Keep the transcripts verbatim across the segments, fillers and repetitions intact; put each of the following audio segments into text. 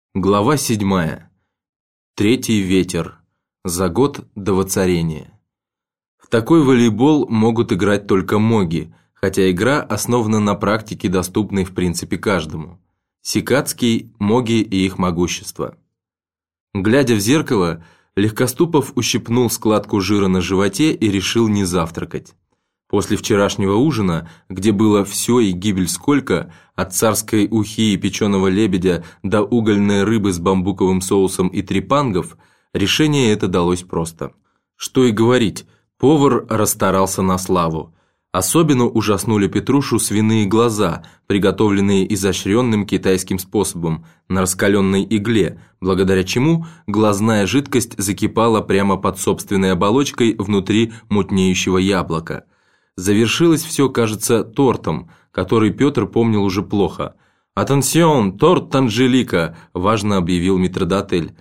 Глава седьмая. Третий ветер. За год до воцарения. В такой волейбол могут играть только моги, хотя игра основана на практике, доступной в принципе каждому. Сикацкий, моги и их могущество. Глядя в зеркало, Легкоступов ущипнул складку жира на животе и решил не завтракать. После вчерашнего ужина, где было все и гибель сколько, от царской ухи и печеного лебедя до угольной рыбы с бамбуковым соусом и трепангов, решение это далось просто. Что и говорить, повар расстарался на славу. Особенно ужаснули Петрушу свиные глаза, приготовленные изощренным китайским способом, на раскаленной игле, благодаря чему глазная жидкость закипала прямо под собственной оболочкой внутри мутнеющего яблока. Завершилось все, кажется, тортом, который Петр помнил уже плохо. «Атенсион, торт Анжелика!» – важно объявил метрдотель.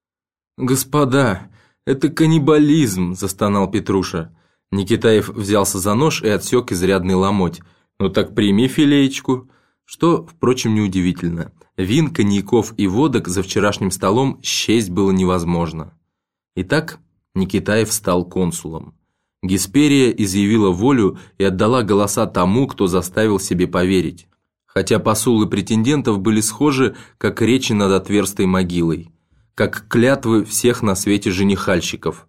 «Господа, это каннибализм!» – застонал Петруша. Никитаев взялся за нож и отсек изрядный ломоть. «Ну так прими филеечку!» Что, впрочем, неудивительно. Вин, коньяков и водок за вчерашним столом счесть было невозможно. Итак, Никитаев стал консулом. Гесперия изъявила волю и отдала голоса тому, кто заставил себе поверить. Хотя посулы претендентов были схожи, как речи над отверстой могилой, как клятвы всех на свете женихальщиков.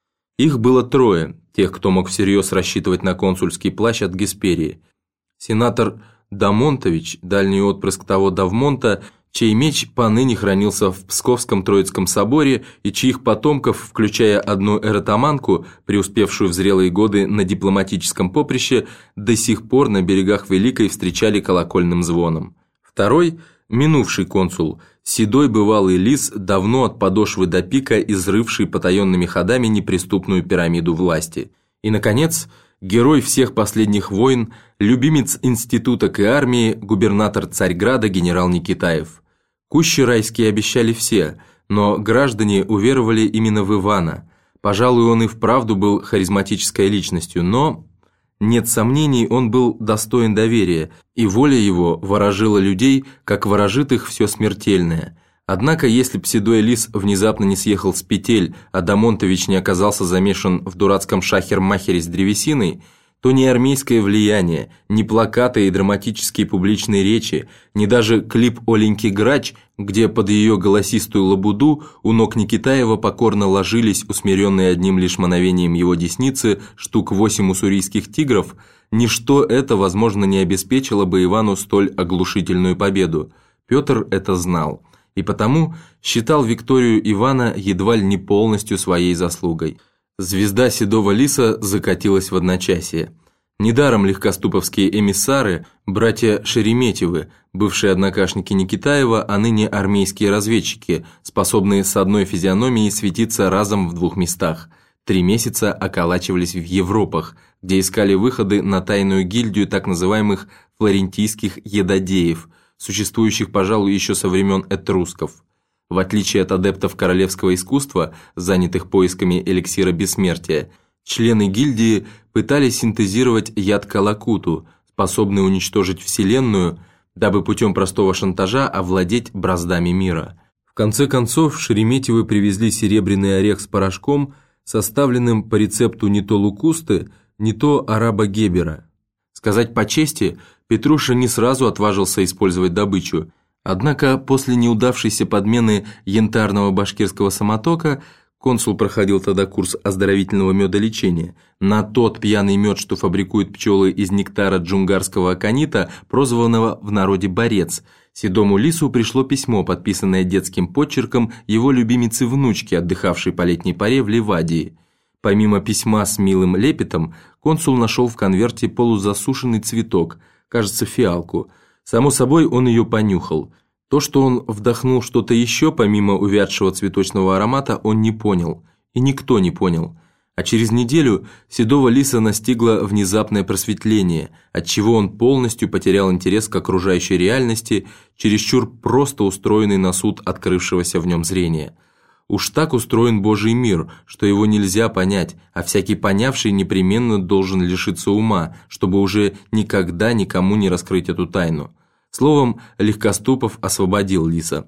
Их было трое, тех, кто мог всерьез рассчитывать на консульский плащ от Гесперии. Сенатор Дамонтович, дальний отпрыск того Давмонта, чей меч поныне хранился в Псковском Троицком соборе и чьих потомков, включая одну эротоманку, преуспевшую в зрелые годы на дипломатическом поприще, до сих пор на берегах Великой встречали колокольным звоном. Второй – минувший консул, седой бывалый лис, давно от подошвы до пика изрывший потаенными ходами неприступную пирамиду власти. И, наконец, герой всех последних войн, любимец институток и армии, губернатор Царьграда генерал Никитаев. Кущи райские обещали все, но граждане уверовали именно в Ивана. Пожалуй, он и вправду был харизматической личностью, но, нет сомнений, он был достоин доверия, и воля его ворожила людей, как ворожит их все смертельное. Однако, если б седой лис внезапно не съехал с петель, а Дамонтович не оказался замешан в дурацком шахер-махере с древесиной, то ни армейское влияние, ни плакаты и драматические публичные речи, ни даже клип Оленьки Грач, где под ее голосистую лабуду у ног Никитаева покорно ложились, усмиренные одним лишь мановением его десницы, штук восемь уссурийских тигров, ничто это, возможно, не обеспечило бы Ивану столь оглушительную победу. Петр это знал, и потому считал викторию Ивана едва ли не полностью своей заслугой. Звезда седого лиса закатилась в одночасье. Недаром легкоступовские эмиссары, братья Шереметьевы, бывшие однокашники Никитаева, а ныне армейские разведчики, способные с одной физиономией светиться разом в двух местах, три месяца околачивались в Европах, где искали выходы на тайную гильдию так называемых флорентийских едодеев, существующих, пожалуй, еще со времен этрусков. В отличие от адептов королевского искусства, занятых поисками эликсира бессмертия, члены гильдии пытались синтезировать яд калакуту, способный уничтожить Вселенную, дабы путем простого шантажа овладеть браздами мира. В конце концов, Шереметьевы привезли серебряный орех с порошком, составленным по рецепту не то Лукусты, не то араба Гебера. Сказать по чести, Петруша не сразу отважился использовать добычу. Однако после неудавшейся подмены янтарного башкирского самотока, консул проходил тогда курс оздоровительного медолечения, на тот пьяный мед, что фабрикуют пчелы из нектара джунгарского аконита, прозванного в народе «борец», седому лису пришло письмо, подписанное детским почерком его любимицы-внучки, отдыхавшей по летней паре в Ливадии. Помимо письма с милым лепетом, консул нашел в конверте полузасушенный цветок, кажется, фиалку. Само собой, он ее понюхал. То, что он вдохнул что-то еще, помимо увядшего цветочного аромата, он не понял. И никто не понял. А через неделю седого лиса настигло внезапное просветление, отчего он полностью потерял интерес к окружающей реальности, чересчур просто устроенный на суд открывшегося в нем зрения. Уж так устроен Божий мир, что его нельзя понять, а всякий понявший непременно должен лишиться ума, чтобы уже никогда никому не раскрыть эту тайну. Словом, Легкоступов освободил лиса.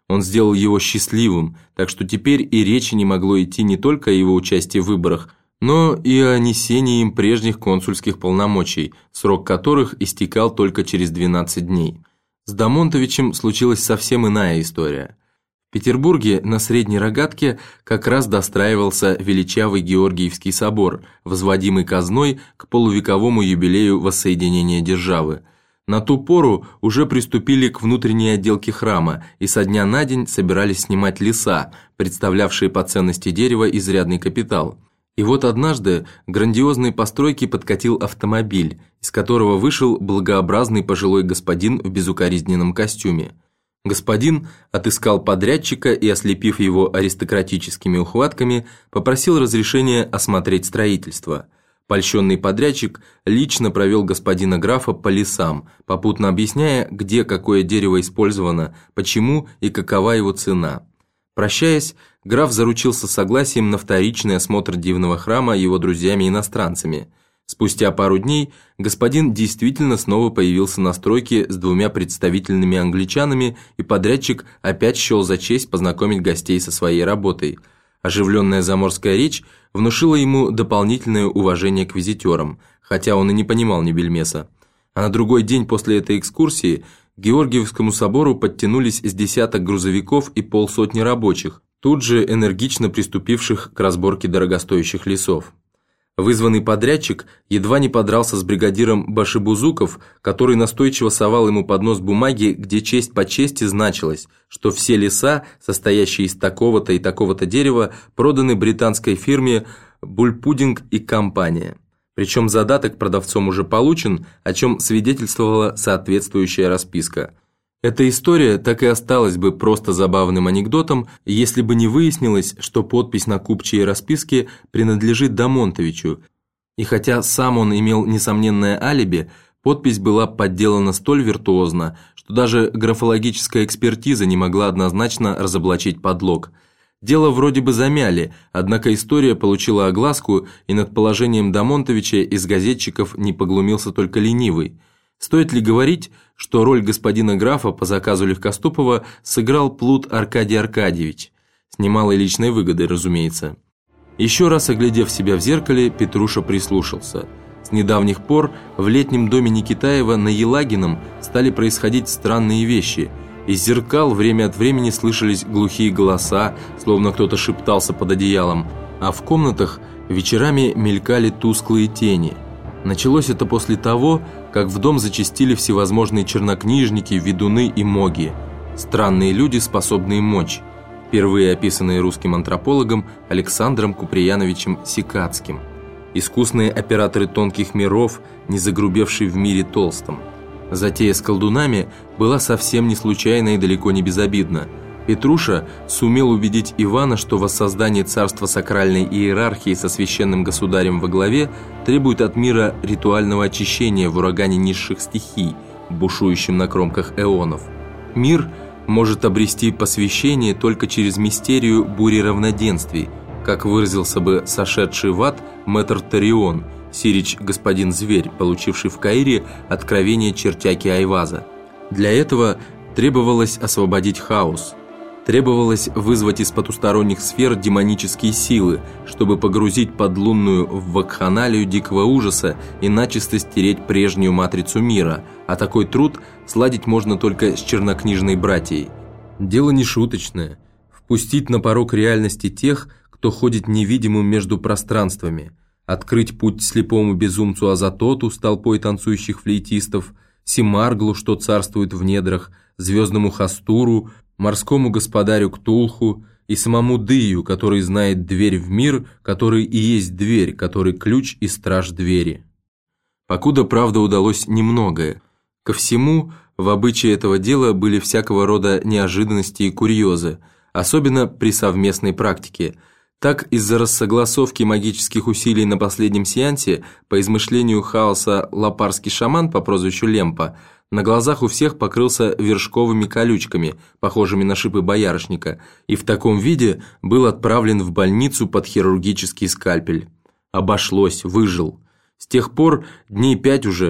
Он сделал его счастливым, так что теперь и речи не могло идти не только о его участии в выборах, но и о несении им прежних консульских полномочий, срок которых истекал только через двенадцать дней. С Домонтовичем случилась совсем иная история. В Петербурге на Средней Рогатке как раз достраивался величавый Георгиевский собор, возводимый казной к полувековому юбилею воссоединения державы. На ту пору уже приступили к внутренней отделке храма и со дня на день собирались снимать леса, представлявшие по ценности дерева изрядный капитал. И вот однажды к грандиозной постройке подкатил автомобиль, из которого вышел благообразный пожилой господин в безукоризненном костюме. Господин отыскал подрядчика и, ослепив его аристократическими ухватками, попросил разрешения осмотреть строительство. Польщенный подрядчик лично провел господина графа по лесам, попутно объясняя, где какое дерево использовано, почему и какова его цена. Прощаясь, граф заручился согласием на вторичный осмотр дивного храма его друзьями-иностранцами. Спустя пару дней господин действительно снова появился на стройке с двумя представительными англичанами, и подрядчик опять счел за честь познакомить гостей со своей работой. Оживленная заморская речь внушила ему дополнительное уважение к визитерам, хотя он и не понимал ни бельмеса. А на другой день после этой экскурсии к Георгиевскому собору подтянулись с десяток грузовиков и полсотни рабочих, тут же энергично приступивших к разборке дорогостоящих лесов. Вызванный подрядчик едва не подрался с бригадиром Башибузуков, который настойчиво совал ему под нос бумаги, где честь по чести значилось, что все леса, состоящие из такого-то и такого-то дерева, проданы британской фирме «Бульпудинг и компания». Причем задаток продавцом уже получен, о чем свидетельствовала соответствующая расписка. Эта история так и осталась бы просто забавным анекдотом, если бы не выяснилось, что подпись на купчей расписке принадлежит Домонтовичу, и хотя сам он имел несомненное алиби, подпись была подделана столь виртуозно, что даже графологическая экспертиза не могла однозначно разоблачить подлог. Дело вроде бы замяли, однако история получила огласку, и над положением Домонтовича из газетчиков не поглумился только ленивый. Стоит ли говорить, что роль господина графа по заказу Легкоступова сыграл плут Аркадий Аркадьевич, с немалой личной выгодой, разумеется. Еще раз оглядев себя в зеркале, Петруша прислушался. С недавних пор в летнем доме Никитаева на Елагином стали происходить странные вещи. Из зеркал время от времени слышались глухие голоса, словно кто-то шептался под одеялом, а в комнатах вечерами мелькали тусклые тени. Началось это после того, как в дом зачастили всевозможные чернокнижники, ведуны и моги. Странные люди, способные мочь, впервые описанные русским антропологом Александром Куприяновичем Сикацким. Искусные операторы тонких миров, не загрубевшие в мире толстом. Затея с колдунами была совсем не случайна и далеко не безобидна. Петруша сумел убедить Ивана, что воссоздание царства сакральной иерархии со священным государем во главе требует от мира ритуального очищения в урагане низших стихий, бушующем на кромках эонов. Мир может обрести посвящение только через мистерию бури равноденствий, как выразился бы сошедший в ад мэтр Тарион, сирич господин Зверь, получивший в Каире откровение чертяки Айваза. Для этого требовалось освободить хаос. Требовалось вызвать из потусторонних сфер демонические силы, чтобы погрузить подлунную в вакханалию дикого ужаса и начисто стереть прежнюю матрицу мира, а такой труд сладить можно только с чернокнижной братьей. Дело не шуточное. Впустить на порог реальности тех, кто ходит невидимым между пространствами, открыть путь слепому безумцу Азатоту с толпой танцующих флейтистов, Симарглу, что царствует в недрах, звездному Хастуру, морскому господарю Ктулху и самому Дыю, который знает дверь в мир, который и есть дверь, который ключ и страж двери. Покуда, правда, удалось немногое. Ко всему, в обычае этого дела были всякого рода неожиданности и курьезы, особенно при совместной практике. Так, из-за рассогласовки магических усилий на последнем сеансе, по измышлению хаоса лапарский шаман по прозвищу Лемпа на глазах у всех покрылся вершковыми колючками, похожими на шипы боярышника, и в таком виде был отправлен в больницу под хирургический скальпель. Обошлось, выжил. С тех пор дней пять уже,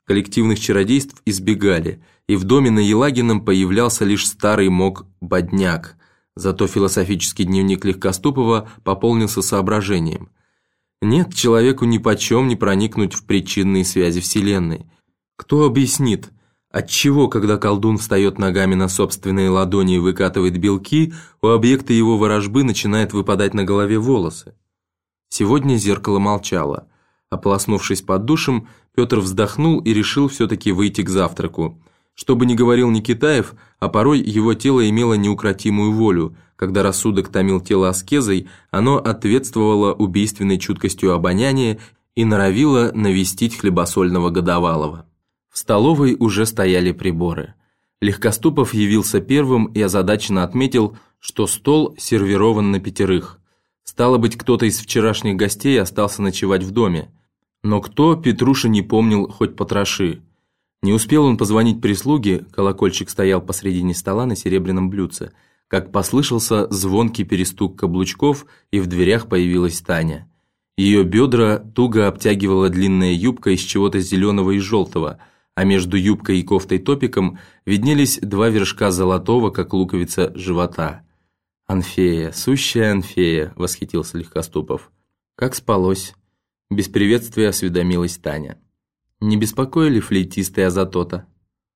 коллективных чародейств избегали, и в доме на Елагином появлялся лишь старый мог Бодняк, зато философический дневник Легкоступова пополнился соображением. Нет человеку нипочем не проникнуть в причинные связи Вселенной. Кто объяснит, отчего, когда колдун встает ногами на собственные ладони и выкатывает белки, у объекта его ворожбы начинает выпадать на голове волосы? Сегодня зеркало молчало. Ополоснувшись под душем, Петр вздохнул и решил все-таки выйти к завтраку. Что бы ни говорил Никитаев, а порой его тело имело неукротимую волю. Когда рассудок томил тело аскезой, оно ответствовало убийственной чуткостью обоняния и норовило навестить хлебосольного годовалого. В столовой уже стояли приборы. Легкоступов явился первым и озадаченно отметил, что стол сервирован на пятерых. Стало быть, кто-то из вчерашних гостей остался ночевать в доме. Но кто, Петруша не помнил хоть потроши. Не успел он позвонить прислуге, колокольчик стоял посредине стола на серебряном блюдце, как послышался звонкий перестук каблучков, и в дверях появилась Таня. Ее бедра туго обтягивала длинная юбка из чего-то зеленого и желтого, а между юбкой и кофтой-топиком виднелись два вершка золотого, как луковица, живота. «Анфея, сущая Анфея!» – восхитился Легкоступов. «Как спалось?» – без приветствия осведомилась Таня. «Не беспокоили флейтисты Азатота?»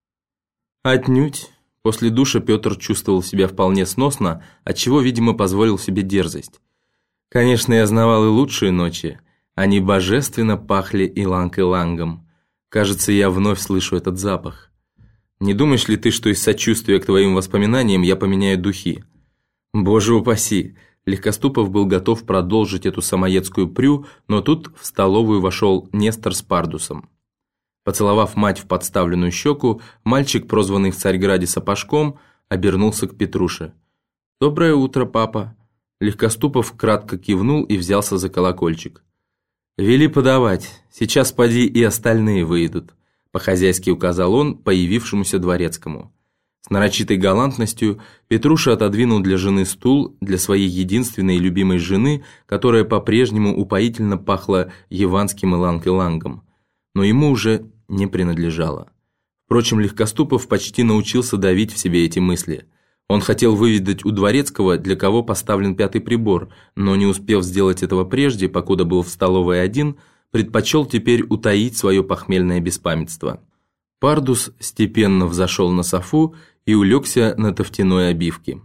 «Отнюдь!» После душа Петр чувствовал себя вполне сносно, отчего, видимо, позволил себе дерзость. «Конечно, я знавал и лучшие ночи. Они божественно пахли иланг-илангом. Кажется, я вновь слышу этот запах. Не думаешь ли ты, что из сочувствия к твоим воспоминаниям я поменяю духи?» «Боже упаси!» Легкоступов был готов продолжить эту самоедскую прю, но тут в столовую вошел Нестор с Пардусом. Поцеловав мать в подставленную щеку, мальчик, прозванный в Царьграде Сапожком, обернулся к Петруше. «Доброе утро, папа!» Легкоступов кратко кивнул и взялся за колокольчик. «Вели подавать, сейчас поди и остальные выйдут», по-хозяйски указал он появившемуся дворецкому. С нарочитой галантностью Петруша отодвинул для жены стул, для своей единственной и любимой жены, которая по-прежнему упоительно пахла яванским иланг-илангом, но ему уже не принадлежало. Впрочем, Легкоступов почти научился давить в себе эти мысли. Он хотел выведать у дворецкого, для кого поставлен пятый прибор, но не успев сделать этого прежде, покуда был в столовой один, предпочел теперь утаить свое похмельное беспамятство. Пардус степенно взошел на софу и улегся на тофтяной обивке.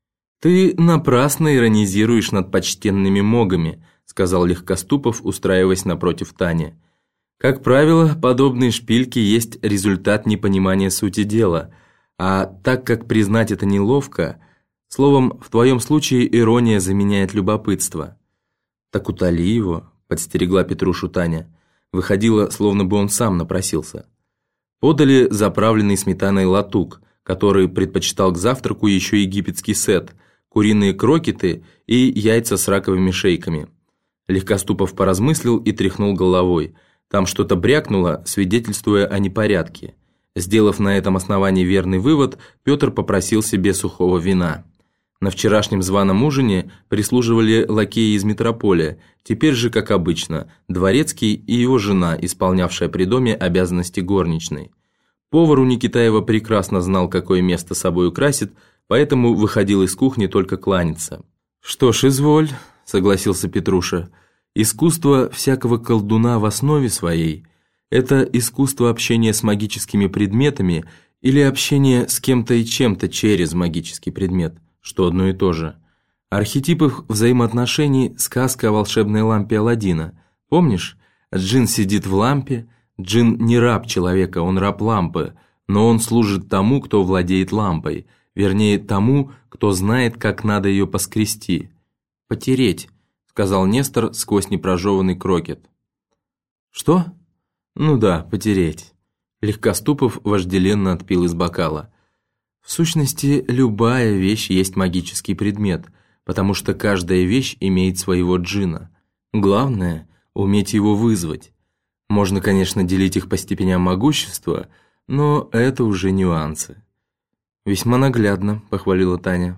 «Ты напрасно иронизируешь над почтенными могами», сказал Легкоступов, устраиваясь напротив Тани. «Как правило, подобные шпильки есть результат непонимания сути дела, а так как признать это неловко, словом, в твоем случае ирония заменяет любопытство». «Так утоли его», подстерегла Петрушу Таня. Выходило, словно бы он сам напросился. Подали заправленный сметаной латук, который предпочитал к завтраку еще египетский сет, куриные крокеты и яйца с раковыми шейками. Легкоступов поразмыслил и тряхнул головой. Там что-то брякнуло, свидетельствуя о непорядке. Сделав на этом основании верный вывод, Петр попросил себе сухого вина. На вчерашнем званом ужине прислуживали лакеи из метрополия, теперь же, как обычно, дворецкий и его жена, исполнявшая при доме обязанности горничной. Повар у Никитаева прекрасно знал, какое место собой украсит, поэтому выходил из кухни только кланяться. «Что ж, изволь», — согласился Петруша, — «искусство всякого колдуна в основе своей — это искусство общения с магическими предметами или общение с кем-то и чем-то через магический предмет, что одно и то же. Архетип их взаимоотношений — сказка о волшебной лампе Аладдина. Помнишь? Джин сидит в лампе. Джин не раб человека, он раб лампы, но он служит тому, кто владеет лампой, вернее, тому, кто знает, как надо ее поскрести. «Потереть», — сказал Нестор сквозь непрожеванный крокет. «Что?» «Ну да, потереть». Легкоступов вожделенно отпил из бокала. В сущности, любая вещь есть магический предмет, потому что каждая вещь имеет своего джина. Главное — уметь его вызвать. Можно, конечно, делить их по степеням могущества, но это уже нюансы. «Весьма наглядно», — похвалила Таня.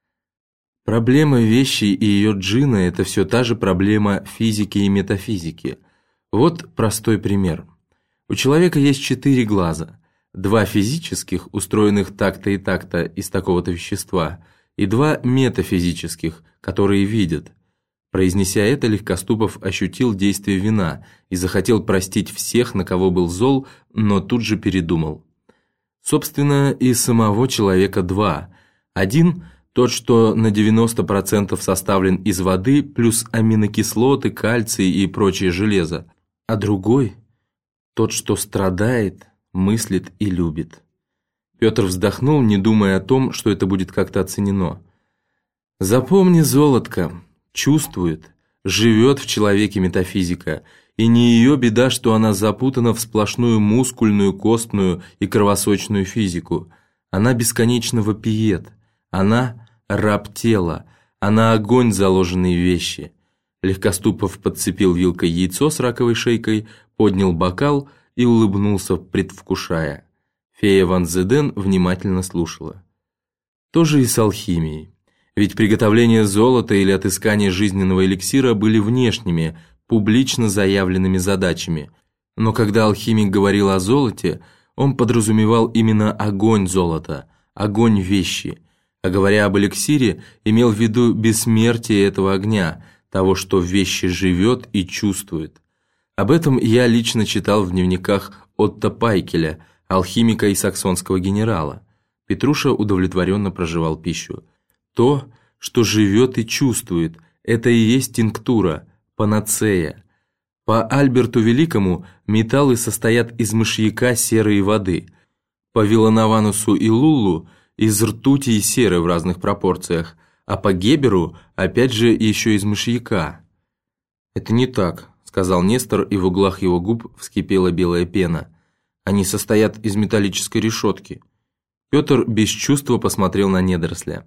Проблема вещи и ее джина — это все та же проблема физики и метафизики. Вот простой пример. У человека есть четыре глаза. Два физических, устроенных так-то и так-то из такого-то вещества, и два метафизических, которые видят. Произнеся это, Легкоступов ощутил действие вина и захотел простить всех, на кого был зол, но тут же передумал. Собственно, и самого человека два. Один – тот, что на девяносто процентов составлен из воды, плюс аминокислоты, кальций и прочее железо, а другой – тот, что страдает, мыслит и любит. Петр вздохнул, не думая о том, что это будет как-то оценено. «Запомни, золотко, чувствует, живет в человеке метафизика, и не ее беда, что она запутана в сплошную мускульную, костную и кровосочную физику. Она бесконечно вопиет, она раб тела, она огонь, заложенный в вещи». Легкоступов подцепил вилкой яйцо с раковой шейкой, поднял бокал и улыбнулся, предвкушая. Фея Ван Зеден внимательно слушала. То же и с алхимией. Ведь приготовление золота или отыскание жизненного эликсира были внешними, публично заявленными задачами. Но когда алхимик говорил о золоте, он подразумевал именно огонь золота, огонь вещи. А говоря об эликсире, имел в виду бессмертие этого огня, того, что в вещи живет и чувствует. Об этом я лично читал в дневниках Отто Пайкеля, алхимика и саксонского генерала. Петруша удовлетворенно прожевал пищу. То, что живет и чувствует, это и есть тинктура, панацея. По Альберту Великому металлы состоят из мышьяка, серы и воды. По Виланованусу и Луллу из ртути и серы в разных пропорциях, а по Геберу опять же еще из мышьяка. «Это не так», — сказал Нестор, и в углах его губ вскипела белая пена. «Они состоят из металлической решетки». Петр без чувства посмотрел на недоросля.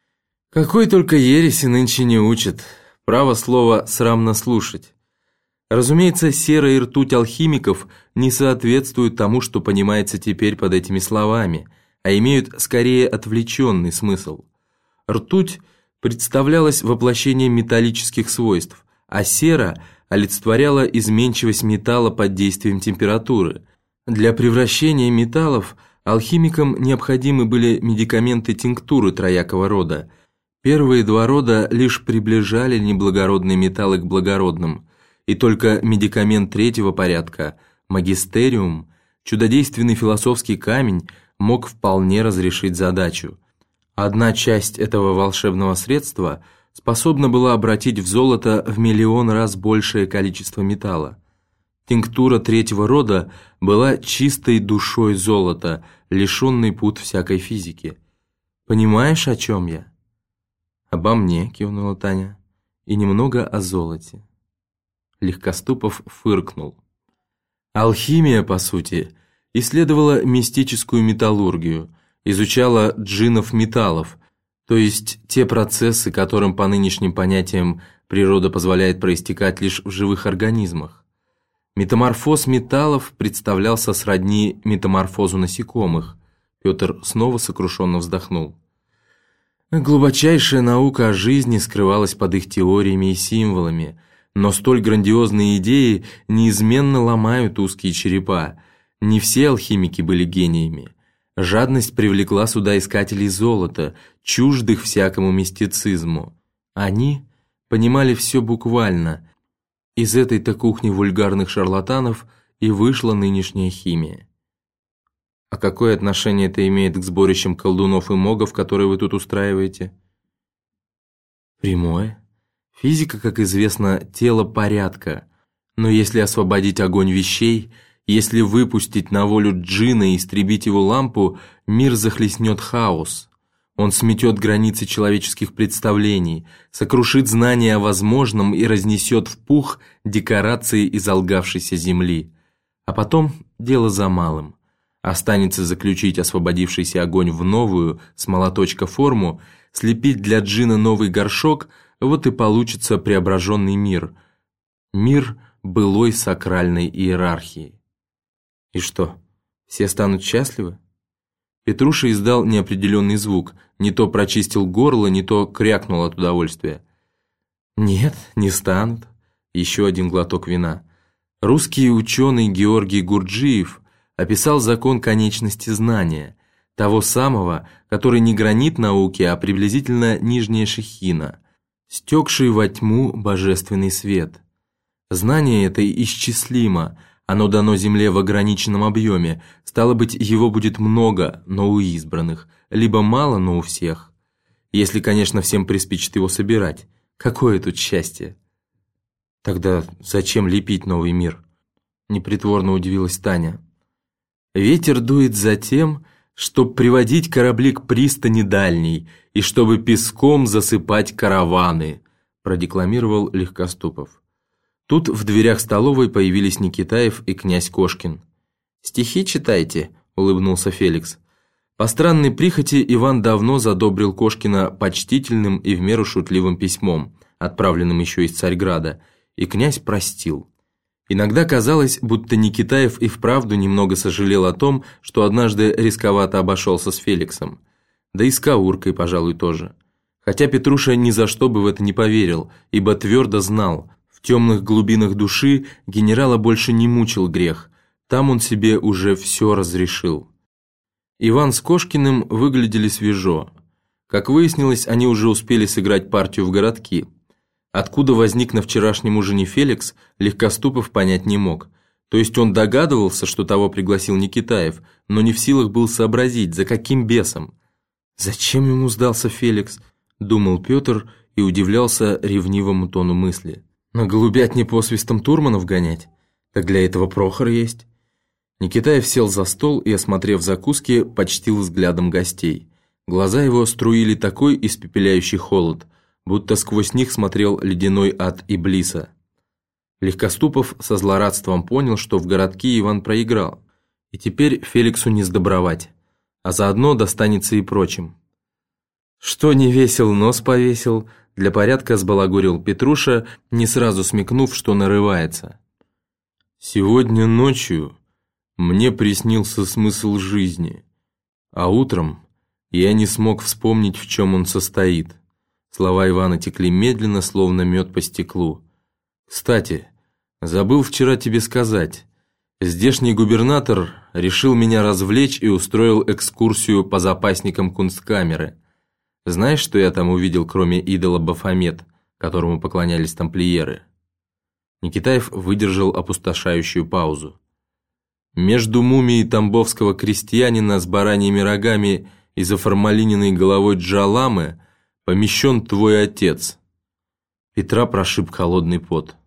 «Какой только ереси нынче не учат. Право слово срамно слушать. Разумеется, сера и ртуть алхимиков не соответствуют тому, что понимается теперь под этими словами, а имеют скорее отвлеченный смысл. Ртуть представлялась воплощением металлических свойств, а сера олицетворяла изменчивость металла под действием температуры. Для превращения металлов алхимикам необходимы были медикаменты-тинктуры троякого рода. Первые два рода лишь приближали неблагородные металлы к благородным, и только медикамент третьего порядка, магистериум, чудодейственный философский камень, мог вполне разрешить задачу. Одна часть этого волшебного средства способна была обратить в золото в миллион раз большее количество металла. Тинктура третьего рода была чистой душой золота, лишенной пут всякой физики. «Понимаешь, о чем я?» «Обо мне», — кивнула Таня, — «и немного о золоте». Легкоступов фыркнул. Алхимия, по сути, исследовала мистическую металлургию, изучала джиннов металлов, то есть те процессы, которым по нынешним понятиям природа позволяет проистекать лишь в живых организмах. Метаморфоз металлов представлялся сродни метаморфозу насекомых. Петр снова сокрушенно вздохнул. Глубочайшая наука о жизни скрывалась под их теориями и символами, но столь грандиозные идеи неизменно ломают узкие черепа. Не все алхимики были гениями. Жадность привлекла сюда искателей золота, чуждых всякому мистицизму. Они понимали все буквально. Из этой-то кухни вульгарных шарлатанов и вышла нынешняя химия. А какое отношение это имеет к сборищам колдунов и могов, которые вы тут устраиваете? Прямое. Физика, как известно, тело порядка. Но если освободить огонь вещей, если выпустить на волю джинна и истребить его лампу, мир захлестнет хаос. Он сметет границы человеческих представлений, сокрушит знания о возможном и разнесет в пух декорации из алгавшейся земли. А потом дело за малым. Останется заключить освободившийся огонь в новую, с молоточка форму, слепить для джинна новый горшок, вот и получится преображенный мир. Мир былой сакральной иерархии. И что, все станут счастливы? Петруша издал неопределенный звук, не то прочистил горло, не то крякнул от удовольствия. Нет, не станут. Еще один глоток вина. Русский ученый Георгий Гурджиев описал закон конечности знания, того самого, который не гранит науки, а приблизительно нижняя шехина, стекший во тьму божественный свет. Знание это исчислимо, оно дано Земле в ограниченном объеме, стало быть, его будет много, но у избранных, либо мало, но у всех. Если, конечно, всем приспичит его собирать. Какое тут счастье! Тогда зачем лепить новый мир? Непритворно удивилась Таня. Ветер дует за тем, чтобы приводить корабли к пристани дальней и чтобы песком засыпать караваны, продекламировал Легкоступов. Тут в дверях столовой появились Никитаев и князь Кошкин. «Стихи читайте», — улыбнулся Феликс. По странной прихоти Иван давно задобрил Кошкина почтительным и в меру шутливым письмом, отправленным еще из Царьграда, и князь простил. Иногда казалось, будто Никитаев и вправду немного сожалел о том, что однажды рисковато обошелся с Феликсом. Да и с Кауркой, пожалуй, тоже. Хотя Петруша ни за что бы в это не поверил, ибо твердо знал, в темных глубинах души генерала больше не мучил грех, там он себе уже все разрешил. Иван с Кошкиным выглядели свежо. Как выяснилось, они уже успели сыграть партию в городки. Откуда возник на вчерашнем ужине Феликс, Легкоступов понять не мог. То есть он догадывался, что того пригласил Никитаев, но не в силах был сообразить, за каким бесом. «Зачем ему сдался Феликс?» – думал Петр и удивлялся ревнивому тону мысли. «На голубятне посвистом Турманов гонять? Так для этого Прохор есть». Никитаев сел за стол и, осмотрев закуски, почтил взглядом гостей. Глаза его струили такой испепеляющий холод, будто сквозь них смотрел ледяной ад Иблиса. Легкоступов со злорадством понял, что в городки Иван проиграл, и теперь Феликсу не сдобровать, а заодно достанется и прочим. «Что не весел, нос повесил», для порядка сбалагурил Петруша, не сразу смекнув, что нарывается. «Сегодня ночью мне приснился смысл жизни, а утром я не смог вспомнить, в чем он состоит». Слова Ивана текли медленно, словно мед по стеклу. «Кстати, забыл вчера тебе сказать. Здешний губернатор решил меня развлечь и устроил экскурсию по запасникам кунсткамеры. Знаешь, что я там увидел, кроме идола Бафомет, которому поклонялись тамплиеры?» Никитаев выдержал опустошающую паузу. «Между мумией тамбовского крестьянина с бараньими рогами и заформалиненной головой Джаламы помещен твой отец». Петра прошиб холодный пот.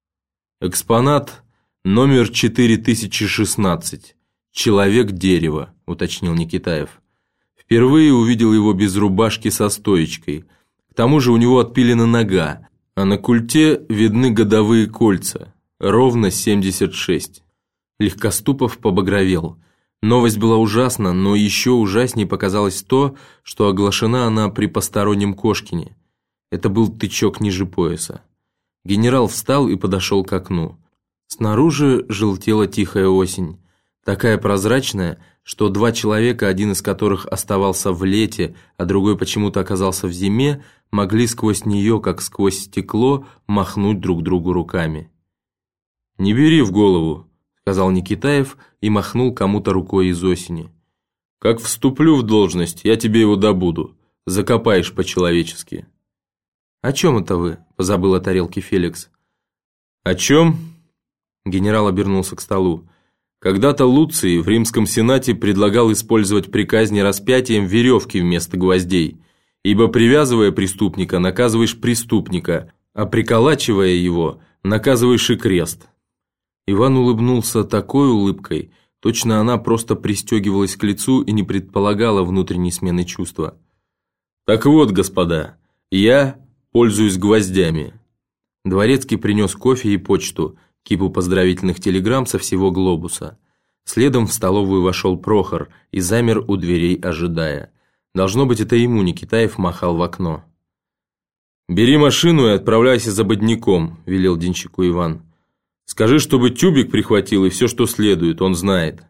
«Экспонат номер четыре тысячи шестнадцать. Человек-дерево», уточнил Никитаев. Впервые увидел его без рубашки со стоечкой. К тому же у него отпилена нога, а на культе видны годовые кольца. Ровно семьдесят шесть. Легкоступов побагровел. Новость была ужасна, но еще ужаснее показалось то, что оглашена она при постороннем Кошкине. Это был тычок ниже пояса. Генерал встал и подошел к окну. Снаружи желтела тихая осень, такая прозрачная, что два человека, один из которых оставался в лете, а другой почему-то оказался в зиме, могли сквозь нее, как сквозь стекло, махнуть друг другу руками. «Не бери в голову», — сказал Никитаев и махнул кому-то рукой из осени. «Как вступлю в должность, я тебе его добуду. Закопаешь по-человечески». «О чем это вы?» – позабыл о тарелке Феликс. «О чем?» – генерал обернулся к столу. «Когда-то Луций в Римском Сенате предлагал использовать при казни распятием веревки вместо гвоздей, ибо, привязывая преступника, наказываешь преступника, а приколачивая его, наказываешь и крест». Иван улыбнулся такой улыбкой, точно она просто пристегивалась к лицу и не предполагала внутренней смены чувства. «Так вот, господа, я пользуюсь гвоздями». Дворецкий принес кофе и почту, кипу поздравительных телеграмм со всего глобуса. Следом в столовую вошел Прохор и замер у дверей, ожидая. Должно быть, это ему Никитаев махал в окно. «Бери машину и отправляйся за бодняком», – велел денщику Иван. «Скажи, чтобы тюбик прихватил и все, что следует, он знает».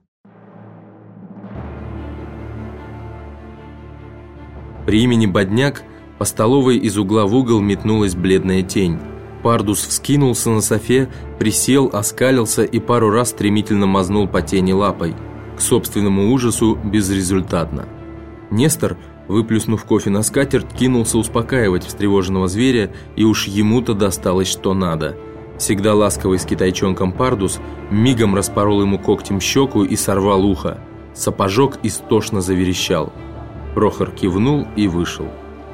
При имени Бодняк по столовой из угла в угол метнулась бледная тень. Пардус вскинулся на софе, присел, оскалился и пару раз стремительно мазнул по тени лапой. К собственному ужасу безрезультатно. Нестор, выплюснув кофе на скатерть, кинулся успокаивать встревоженного зверя, и уж ему-то досталось что надо. Всегда ласковый с китайчонком Пардус мигом распорол ему когтем щеку и сорвал ухо. Сапожок истошно заверещал. Прохор кивнул и вышел.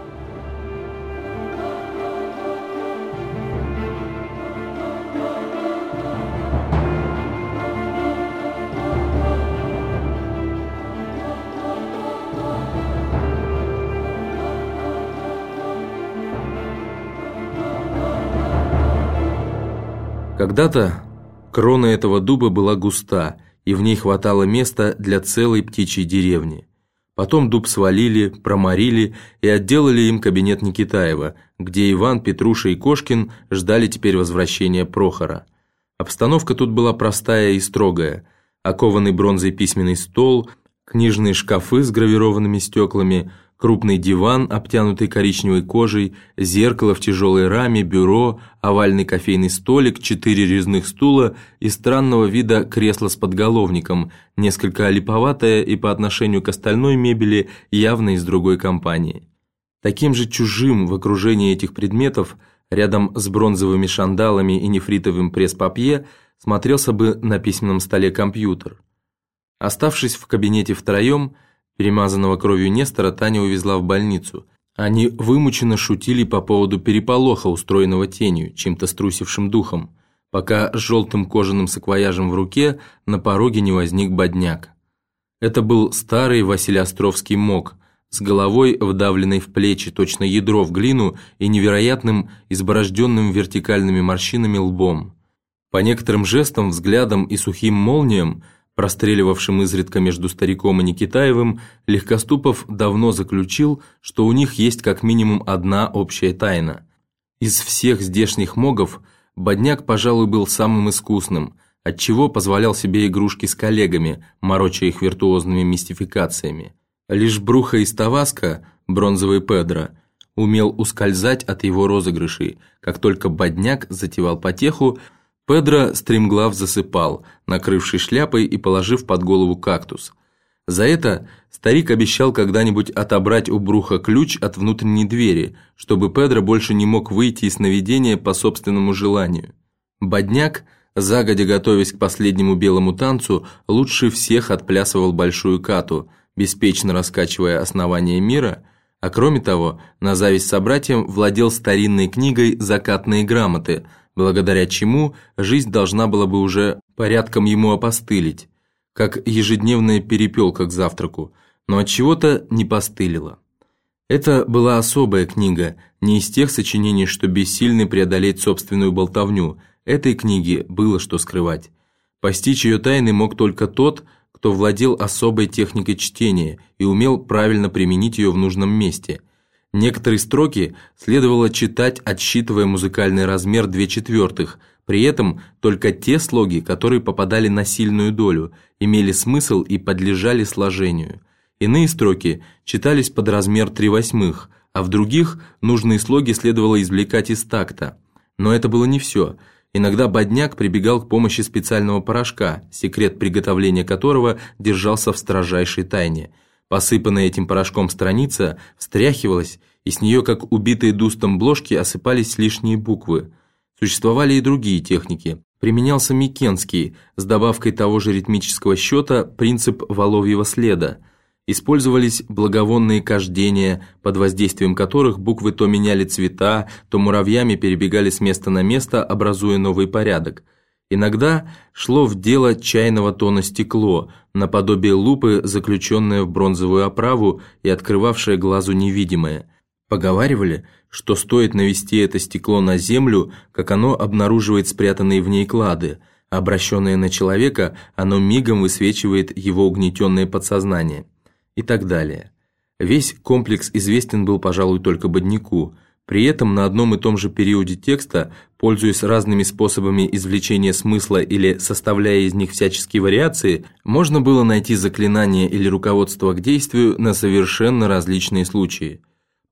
Когда-то крона этого дуба была густа, и в ней хватало места для целой птичьей деревни. Потом дуб свалили, проморили и отделали им кабинет Никитаева, где Иван, Петруша и Кошкин ждали теперь возвращения Прохора. Обстановка тут была простая и строгая. Окованный бронзой письменный стол, книжные шкафы с гравированными стеклами, крупный диван, обтянутый коричневой кожей, зеркало в тяжелой раме, бюро, овальный кофейный столик, четыре резных стула и странного вида кресло с подголовником, несколько олиповатое и по отношению к остальной мебели явно из другой компании. Таким же чужим в окружении этих предметов, рядом с бронзовыми шандалами и нефритовым пресс-папье, смотрелся бы на письменном столе компьютер. Оставшись в кабинете втроем, перемазанного кровью Нестора Таня увезла в больницу. Они вымученно шутили по поводу переполоха, устроенного тенью, чем-то струсившим духом, пока с желтым кожаным саквояжем в руке на пороге не возник Бодняк. Это был старый Василиостровский мог, с головой, вдавленной в плечи, точно ядро в глину, и невероятным, изборожденным вертикальными морщинами лбом. По некоторым жестам, взглядам и сухим молниям, простреливавшим изредка между стариком и Никитаевым, Легкоступов давно заключил, что у них есть как минимум одна общая тайна. Из всех здешних могов Бодняк, пожалуй, был самым искусным, отчего позволял себе игрушки с коллегами, мороча их виртуозными мистификациями. Лишь Бруха из Таваска, бронзовый Педро, умел ускользать от его розыгрышей. Как только Бодняк затевал потеху, Педро стремглав засыпал, накрывший шляпой и положив под голову кактус. За это старик обещал когда-нибудь отобрать у Бруха ключ от внутренней двери, чтобы Педро больше не мог выйти из сновидения по собственному желанию. Бодняк, загодя готовясь к последнему белому танцу, лучше всех отплясывал большую кату, беспечно раскачивая основание мира, а кроме того, на зависть собратьям владел старинной книгой «Закатные грамоты», благодаря чему жизнь должна была бы уже порядком ему опостылить, как ежедневная перепелка к завтраку, но от чего-то не постылила. Это была особая книга, не из тех сочинений, что бессильны преодолеть собственную болтовню. Этой книге было что скрывать. Постичь ее тайны мог только тот, кто владел особой техникой чтения и умел правильно применить ее в нужном месте. Некоторые строки следовало читать, отсчитывая музыкальный размер две четвертых, при этом только те слоги, которые попадали на сильную долю, имели смысл и подлежали сложению. Иные строки читались под размер три восьмых, а в других нужные слоги следовало извлекать из такта. Но это было не все. Иногда Бодняк прибегал к помощи специального порошка, секрет приготовления которого держался в строжайшей тайне. Посыпанная этим порошком страница встряхивалась, и с нее, как убитые дустом бложки, осыпались лишние буквы. Существовали и другие техники. Применялся Микенский с добавкой того же ритмического счета принцип воловьего следа. Использовались благовонные кождения, под воздействием которых буквы то меняли цвета, то муравьями перебегали с места на место, образуя новый порядок. Иногда шло в дело чайного тона стекло, наподобие лупы, заключенное в бронзовую оправу и открывавшее глазу невидимое. Поговаривали, что стоит навести это стекло на землю, как оно обнаруживает спрятанные в ней клады, а обращенное на человека, оно мигом высвечивает его угнетенное подсознание. И так далее. Весь комплекс известен был, пожалуй, только Бодняку. При этом на одном и том же периоде текста, пользуясь разными способами извлечения смысла или составляя из них всяческие вариации, можно было найти заклинание или руководство к действию на совершенно различные случаи.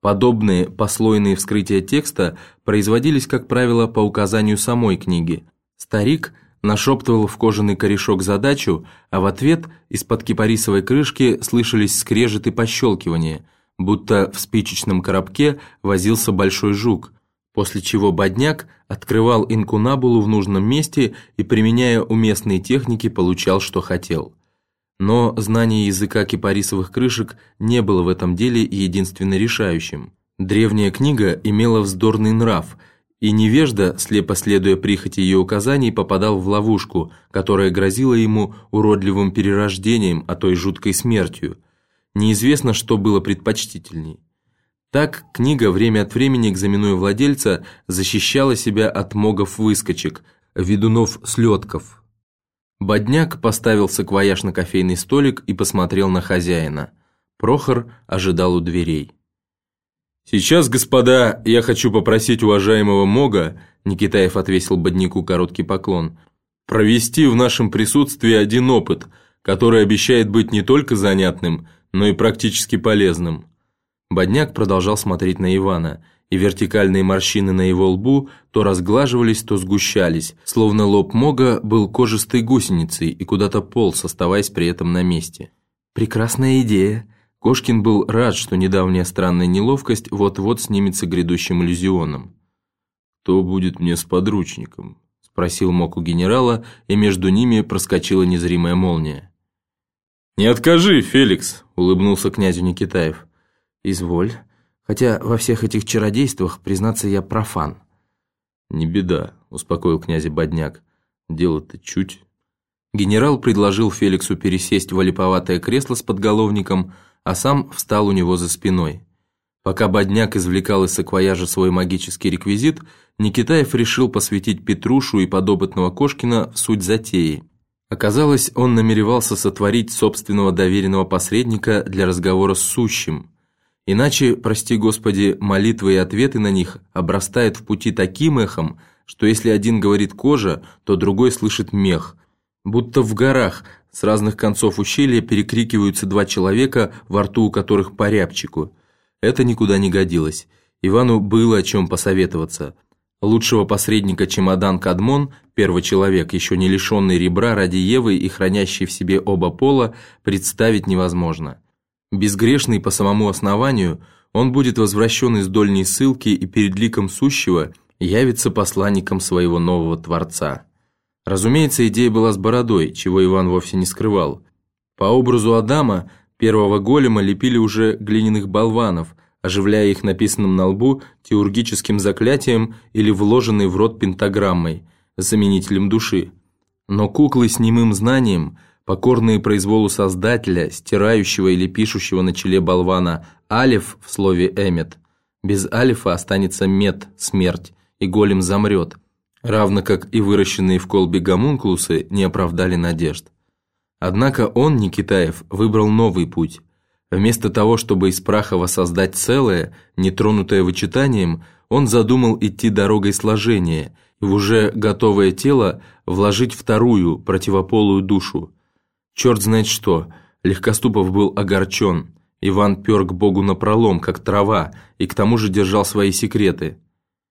Подобные послойные вскрытия текста производились, как правило, по указанию самой книги. Старик нашептывал в кожаный корешок задачу, а в ответ из-под кипарисовой крышки слышались скрежет и пощелкивание, будто в спичечном коробке возился большой жук, после чего бедняк открывал инкунабулу в нужном месте и, применяя уместные техники, получал, что хотел. Но знание языка кипарисовых крышек не было в этом деле единственно решающим. Древняя книга имела вздорный нрав, и невежда, слепо следуя прихоти ее указаний, попадал в ловушку, которая грозила ему уродливым перерождением, а то и жуткой смертью. Неизвестно, что было предпочтительней. Так книга время от времени, экзаменуя владельца, защищала себя от могов-выскочек, ведунов-слетков. Бедняк поставил саквояж на кофейный столик и посмотрел на хозяина. Прохор ожидал у дверей. «Сейчас, господа, я хочу попросить уважаемого Мога», Никитаев отвесил бедняку короткий поклон, «провести в нашем присутствии один опыт, который обещает быть не только занятным, но и практически полезным». Бедняк продолжал смотреть на Ивана, и вертикальные морщины на его лбу то разглаживались, то сгущались, словно лоб Мога был кожистой гусеницей и куда-то полз, оставаясь при этом на месте. «Прекрасная идея!» Кошкин был рад, что недавняя странная неловкость вот-вот снимется грядущим иллюзионом. «Кто будет мне сподручником?» – спросил Мог у генерала, и между ними проскочила незримая молния. «Не откажи, Феликс!» – улыбнулся князю Никитаев. «Изволь. Хотя во всех этих чародействах, признаться, я профан». «Не беда», – успокоил князя бедняк. «Дело-то чуть». Генерал предложил Феликсу пересесть в олиповатое кресло с подголовником, а сам встал у него за спиной. Пока бедняк извлекал из саквояжа свой магический реквизит, Никитаев решил посвятить Петрушу и подопытного Кошкина в суть затеи. Оказалось, он намеревался сотворить собственного доверенного посредника для разговора с сущим. Иначе, прости Господи, молитвы и ответы на них обрастают в пути таким эхом, что если один говорит кожа, то другой слышит мех. Будто в горах с разных концов ущелья перекрикиваются два человека, во рту у которых по рябчику. Это никуда не годилось. Ивану было о чем посоветоваться. Лучшего посредника, чем Адан Кадмон, первый человек, еще не лишенный ребра ради Евы и хранящий в себе оба пола, представить невозможно. Безгрешный по самому основанию, он будет возвращен из дольней ссылки и перед ликом сущего явится посланником своего нового Творца. Разумеется, идея была с бородой, чего Иван вовсе не скрывал. По образу Адама, первого голема лепили уже глиняных болванов, оживляя их написанным на лбу теургическим заклятием или вложенной в рот пентаграммой, заменителем души. Но куклы с немым знанием, покорные произволу Создателя, стирающего или пишущего на челе болвана алиф в слове «эмет», без алифа останется мет, смерть, и голем замрет, равно как и выращенные в колбе гомункулусы не оправдали надежд. Однако он, Никитаев, выбрал новый путь. Вместо того, чтобы из праха воссоздать целое, нетронутое вычитанием, он задумал идти дорогой сложения и в уже готовое тело вложить вторую, противополую душу. Черт знает что, Легкоступов был огорчен. Иван пер к Богу напролом, как трава, и к тому же держал свои секреты.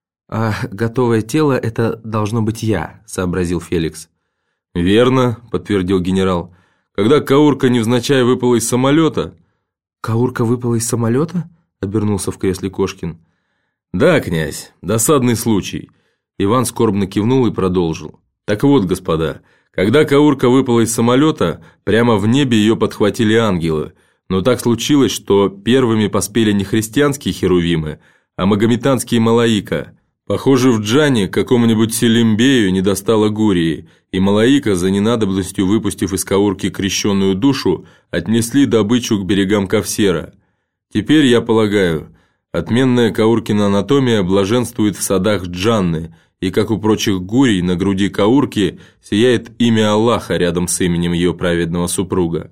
«А готовое тело – это должно быть я», – сообразил Феликс. «Верно», – подтвердил генерал. «Когда Каурка невзначай выпала из самолета...» «Каурка выпала из самолета?» – обернулся в кресле Кошкин. «Да, князь, досадный случай». Иван скорбно кивнул и продолжил. «Так вот, господа, когда Каурка выпала из самолета, прямо в небе ее подхватили ангелы. Но так случилось, что первыми поспели не христианские херувимы, а магометанские малаика. Похоже, в Джане какому-нибудь Селимбею не достало Гурии, и малаика, за ненадобностью выпустив из Каурки крещенную душу, отнесли добычу к берегам Кавсера. Теперь, я полагаю, отменная Кауркина анатомия блаженствует в садах Джанны, и, как у прочих гурий, на груди Каурки сияет имя Аллаха рядом с именем ее праведного супруга».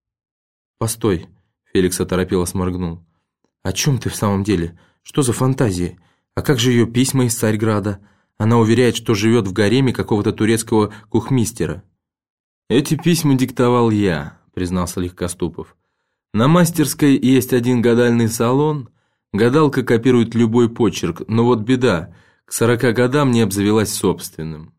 «Постой», — Феликс оторопело сморгнул. «О чем ты в самом деле? Что за фантазии? А как же ее письма из Царьграда? Она уверяет, что живет в гареме какого-то турецкого кухмистера». «Эти письма диктовал я», — признался Легкоступов. «На Мастерской есть один гадальный салон, Гадалка копирует любой почерк, но вот беда, к сорока годам не обзавелась собственным.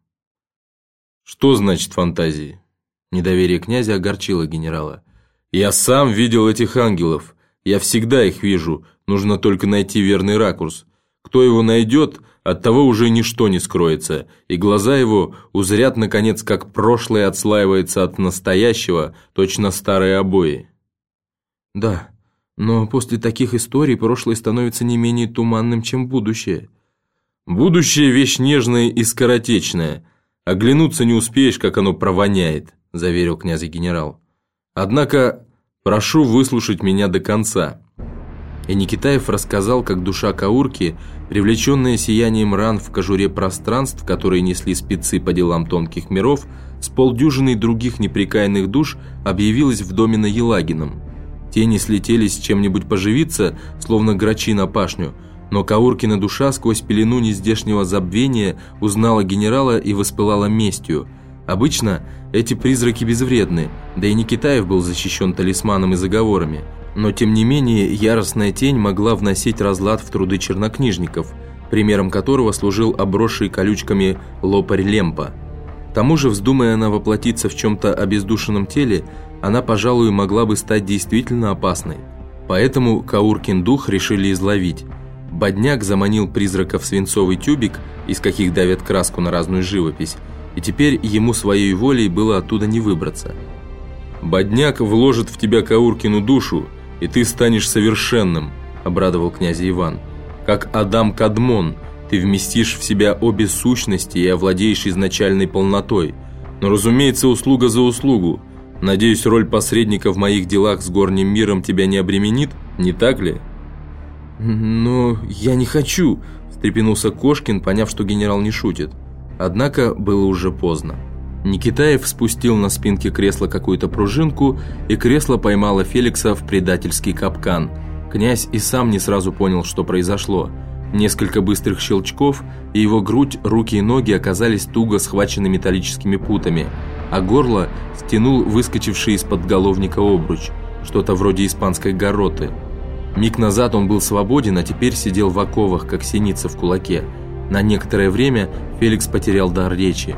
Что значит фантазии? Недоверие князя огорчило генерала. Я сам видел этих ангелов, я всегда их вижу, нужно только найти верный ракурс. Кто его найдет, от того уже ничто не скроется, и глаза его узрят, наконец, как прошлое отслаивается от настоящего, точно старые обои. Да, но после таких историй прошлое становится не менее туманным, чем будущее. Будущее – вещь нежная и скоротечная. Оглянуться не успеешь, как оно провоняет, заверил князь генерал. Однако прошу выслушать меня до конца. И Никитаев рассказал, как душа Каурки, привлеченная сиянием ран в кожуре пространств, которые несли спецы по делам тонких миров, с полдюжиной других непрекаянных душ объявилась в доме на Елагином. Тени слетелись чем-нибудь поживиться, словно грачи на пашню, но Кауркина душа сквозь пелену нездешнего забвения узнала генерала и воспылала местью. Обычно эти призраки безвредны, да и Никитаев был защищен талисманом и заговорами. Но тем не менее яростная тень могла вносить разлад в труды чернокнижников, примером которого служил обросший колючками лопарь Лемпа. К тому же, вздумая она воплотиться в чем-то обездушенном теле, она, пожалуй, могла бы стать действительно опасной. Поэтому Кауркин дух решили изловить. Бодняк заманил призрака в свинцовый тюбик, из каких давят краску на разную живопись, и теперь ему своей волей было оттуда не выбраться. «Бодняк вложит в тебя Кауркину душу, и ты станешь совершенным», – обрадовал князя Иван. «Как Адам Кадмон, ты вместишь в себя обе сущности и овладеешь изначальной полнотой. Но, разумеется, услуга за услугу. Надеюсь, роль посредника в моих делах с горним миром тебя не обременит, не так ли?» «Но я не хочу», – встрепенулся Кошкин, поняв, что генерал не шутит. Однако было уже поздно. Никитаев спустил на спинке кресла какую-то пружинку, и кресло поймало Феликса в предательский капкан. Князь и сам не сразу понял, что произошло. Несколько быстрых щелчков, и его грудь, руки и ноги оказались туго схвачены металлическими путами, а горло стянул выскочивший из-под головника обруч, что-то вроде испанской гарроты. Миг назад он был свободен, а теперь сидел в оковах, как синица в кулаке. На некоторое время Феликс потерял дар речи.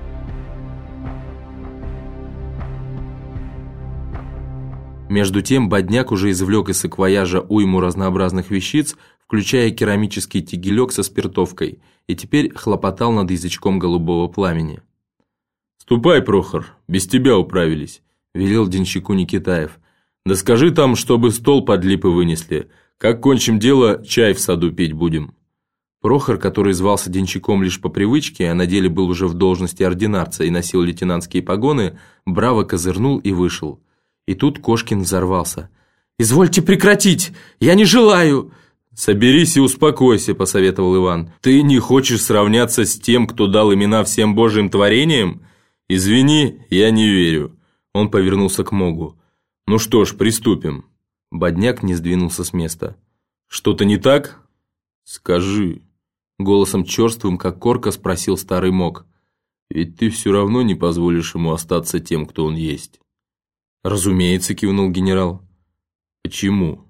Между тем Бодняк уже извлек из саквояжа уйму разнообразных вещиц, включая керамический тигелек со спиртовкой, и теперь хлопотал над язычком голубого пламени. «Ступай, Прохор, без тебя управились», – велел денщику Никитаев. «Да скажи там, чтобы стол под липы вынесли. Как кончим дело, чай в саду пить будем». Прохор, который звался денщиком лишь по привычке, а на деле был уже в должности ординарца и носил лейтенантские погоны, браво козырнул и вышел. И тут Кошкин взорвался. «Извольте прекратить! Я не желаю!» «Соберись и успокойся», – посоветовал Иван. «Ты не хочешь сравняться с тем, кто дал имена всем божьим творениям? Извини, я не верю». Он повернулся к Могу. «Ну что ж, приступим». Бодняк не сдвинулся с места. «Что-то не так? Скажи». Голосом черствым, как корка, спросил старый Мог. «Ведь ты все равно не позволишь ему остаться тем, кто он есть». «Разумеется», – кивнул генерал. «Почему?»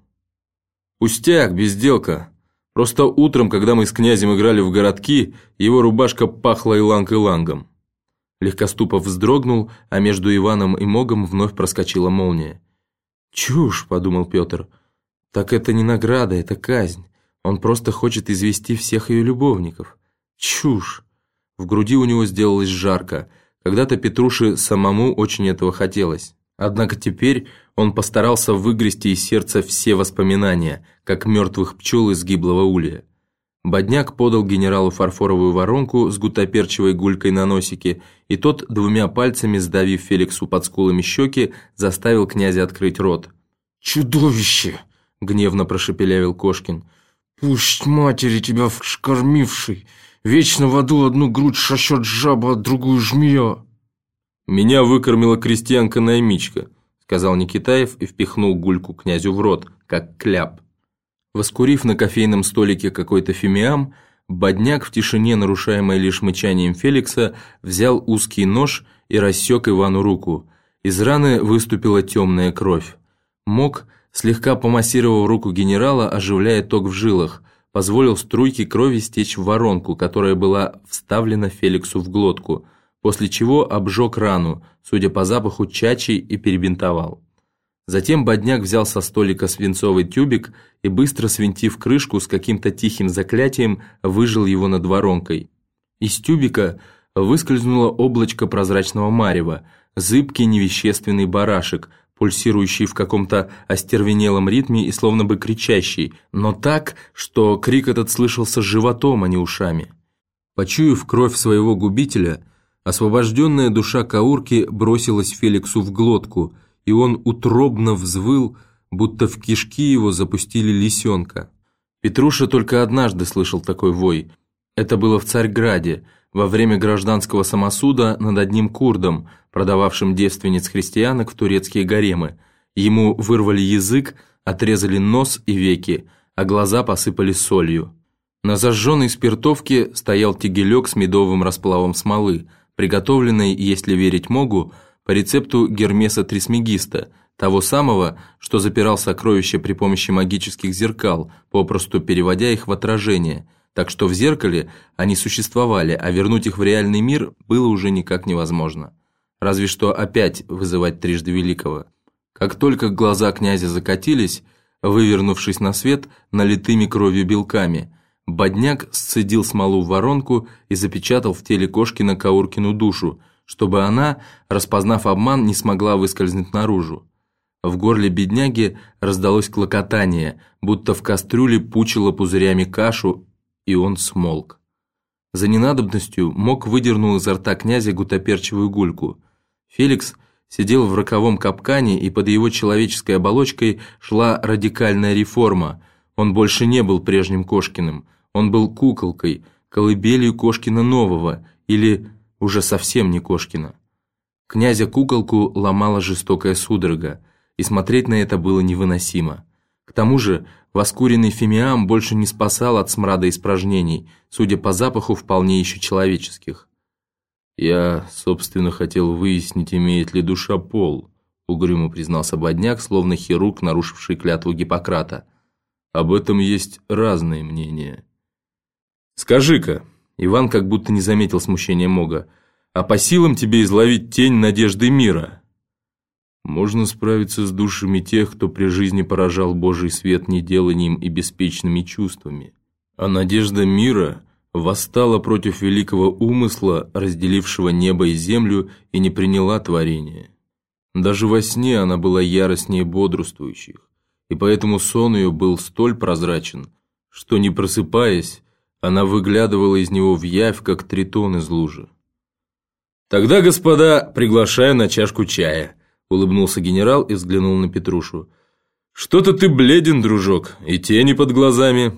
«Пустяк, безделка. Просто утром, когда мы с князем играли в городки, его рубашка пахла иланг-илангом». Легкоступов вздрогнул, а между Иваном и Могом вновь проскочила молния. «Чушь», – подумал Петр. «Так это не награда, это казнь. Он просто хочет извести всех ее любовников. Чушь». В груди у него сделалось жарко. Когда-то Петруше самому очень этого хотелось. Однако теперь он постарался выгрести из сердца все воспоминания, как мертвых пчел из гиблого улья. Бодняк подал генералу фарфоровую воронку с гутоперчивой гулькой на носике, и тот, двумя пальцами сдавив Феликсу под скулами щеки, заставил князя открыть рот. «Чудовище!» – гневно прошепелявил Кошкин. «Пусть матери тебя вскормивший! Вечно в аду одну грудь шащет жаба, а другую жмия!» «Меня выкормила крестьянка-наймичка», – сказал Никитаев и впихнул гульку князю в рот, как кляп. Воскурив на кофейном столике какой-то фимиам, Бодняк в тишине, нарушаемой лишь мычанием Феликса, взял узкий нож и рассек Ивану руку. Из раны выступила темная кровь. Мог слегка помассировав руку генерала, оживляя ток в жилах, позволил струйке крови стечь в воронку, которая была вставлена Феликсу в глотку, после чего обжег рану, судя по запаху чачи, и перебинтовал. Затем Бодняк взял со столика свинцовый тюбик и, быстро свинтив крышку с каким-то тихим заклятием, выжил его над воронкой. Из тюбика выскользнуло облачко прозрачного марева, зыбкий невещественный барашек, пульсирующий в каком-то остервенелом ритме и словно бы кричащий, но так, что крик этот слышался животом, а не ушами. Почуяв кровь своего губителя, освобожденная душа Каурки бросилась Феликсу в глотку, и он утробно взвыл, будто в кишки его запустили лисенка. Петруша только однажды слышал такой вой. Это было в Царьграде, во время гражданского самосуда над одним курдом, продававшим девственниц-христианок в турецкие гаремы. Ему вырвали язык, отрезали нос и веки, а глаза посыпали солью. На зажженной спиртовке стоял тегелек с медовым расплавом смолы, приготовленный, если верить Могу, по рецепту Гермеса Трисмегиста, того самого, что запирал сокровища при помощи магических зеркал, попросту переводя их в отражение, так что в зеркале они существовали, а вернуть их в реальный мир было уже никак невозможно. Разве что опять вызывать трижды великого. Как только глаза князя закатились, вывернувшись на свет налитыми кровью белками, Бодняк сцедил смолу в воронку и запечатал в теле Кошкина Кауркину душу, чтобы она, распознав обман, не смогла выскользнуть наружу. В горле бедняги раздалось клокотание, будто в кастрюле пучило пузырями кашу, и он смолк. За ненадобностью Мог выдернул изо рта князя гутоперчивую гульку. Феликс сидел в роковом капкане, и под его человеческой оболочкой шла радикальная реформа. Он больше не был прежним Кошкиным, он был куколкой, колыбелью Кошкина нового, или уже совсем не Кошкина. Князя-куколку ломала жестокая судорога, и смотреть на это было невыносимо. К тому же воскуренный фимиам больше не спасал от смрада испражнений, судя по запаху вполне еще человеческих. «Я, собственно, хотел выяснить, имеет ли душа пол», — угрюмо признался Бодняк, словно хирург, нарушивший клятву Гиппократа. «Об этом есть разные мнения». «Скажи-ка», — Иван как будто не заметил смущения Мога, «а по силам тебе изловить тень надежды мира?» «Можно справиться с душами тех, кто при жизни поражал Божий свет неделанием и беспечными чувствами. А надежда мира восстала против великого умысла, разделившего небо и землю, и не приняла творение. Даже во сне она была яростнее бодрствующих, и поэтому сон ее был столь прозрачен, что, не просыпаясь, она выглядывала из него в явь, как тритон из лужи. «Тогда, господа, приглашаю на чашку чая», — улыбнулся генерал и взглянул на Петрушу. «Что-то ты бледен, дружок, и тени под глазами».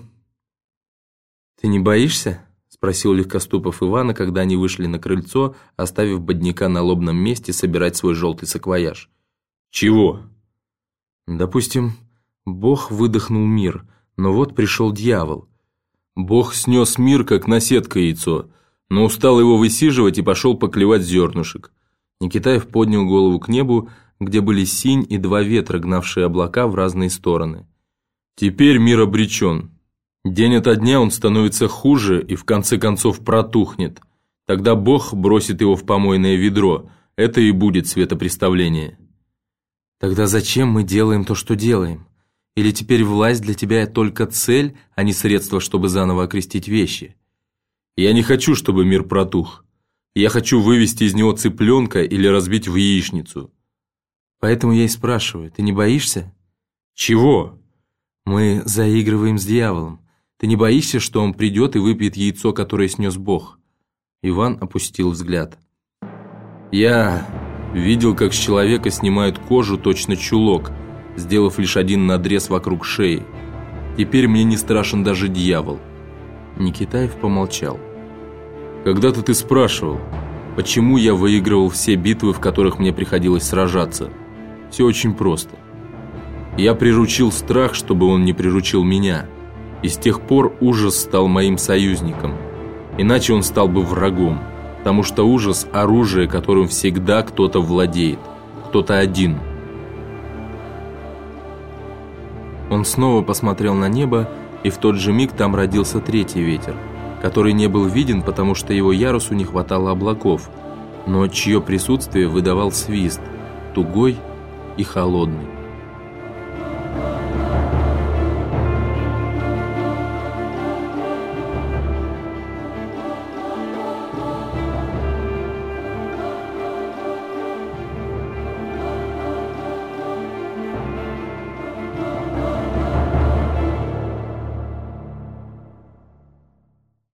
«Ты не боишься?» — спросил Легкоступов Ивана, когда они вышли на крыльцо, оставив Бодняка на лобном месте собирать свой желтый саквояж. «Чего?» «Допустим, Бог выдохнул мир, но вот пришел дьявол». «Бог снес мир, как наседка яйцо, но устал его высиживать и пошел поклевать зернышек». Никитаев поднял голову к небу, где были синь и два ветра, гнавшие облака в разные стороны. «Теперь мир обречен. День ото дня он становится хуже и в конце концов протухнет. Тогда Бог бросит его в помойное ведро. Это и будет светопреставление». «Тогда зачем мы делаем то, что делаем? Или теперь власть для тебя только цель, а не средство, чтобы заново окрестить вещи?» «Я не хочу, чтобы мир протух. Я хочу вывести из него цыпленка или разбить в яичницу». «Поэтому я и спрашиваю, ты не боишься?» «Чего?» «Мы заигрываем с дьяволом. Ты не боишься, что он придет и выпьет яйцо, которое снес Бог?» Иван опустил взгляд. «Я видел, как с человека снимают кожу точно чулок, сделав лишь один надрез вокруг шеи. Теперь мне не страшен даже дьявол». Никитаев помолчал. «Когда-то ты спрашивал, почему я выигрывал все битвы, в которых мне приходилось сражаться. Все очень просто. Я приручил страх, чтобы он не приручил меня, и с тех пор ужас стал моим союзником. Иначе он стал бы врагом, потому что ужас – оружие, которым всегда кто-то владеет, кто-то один». Он снова посмотрел на небо, и в тот же миг там родился третий ветер, который не был виден, потому что его ярусу не хватало облаков, но чье присутствие выдавал свист, тугой и холодный.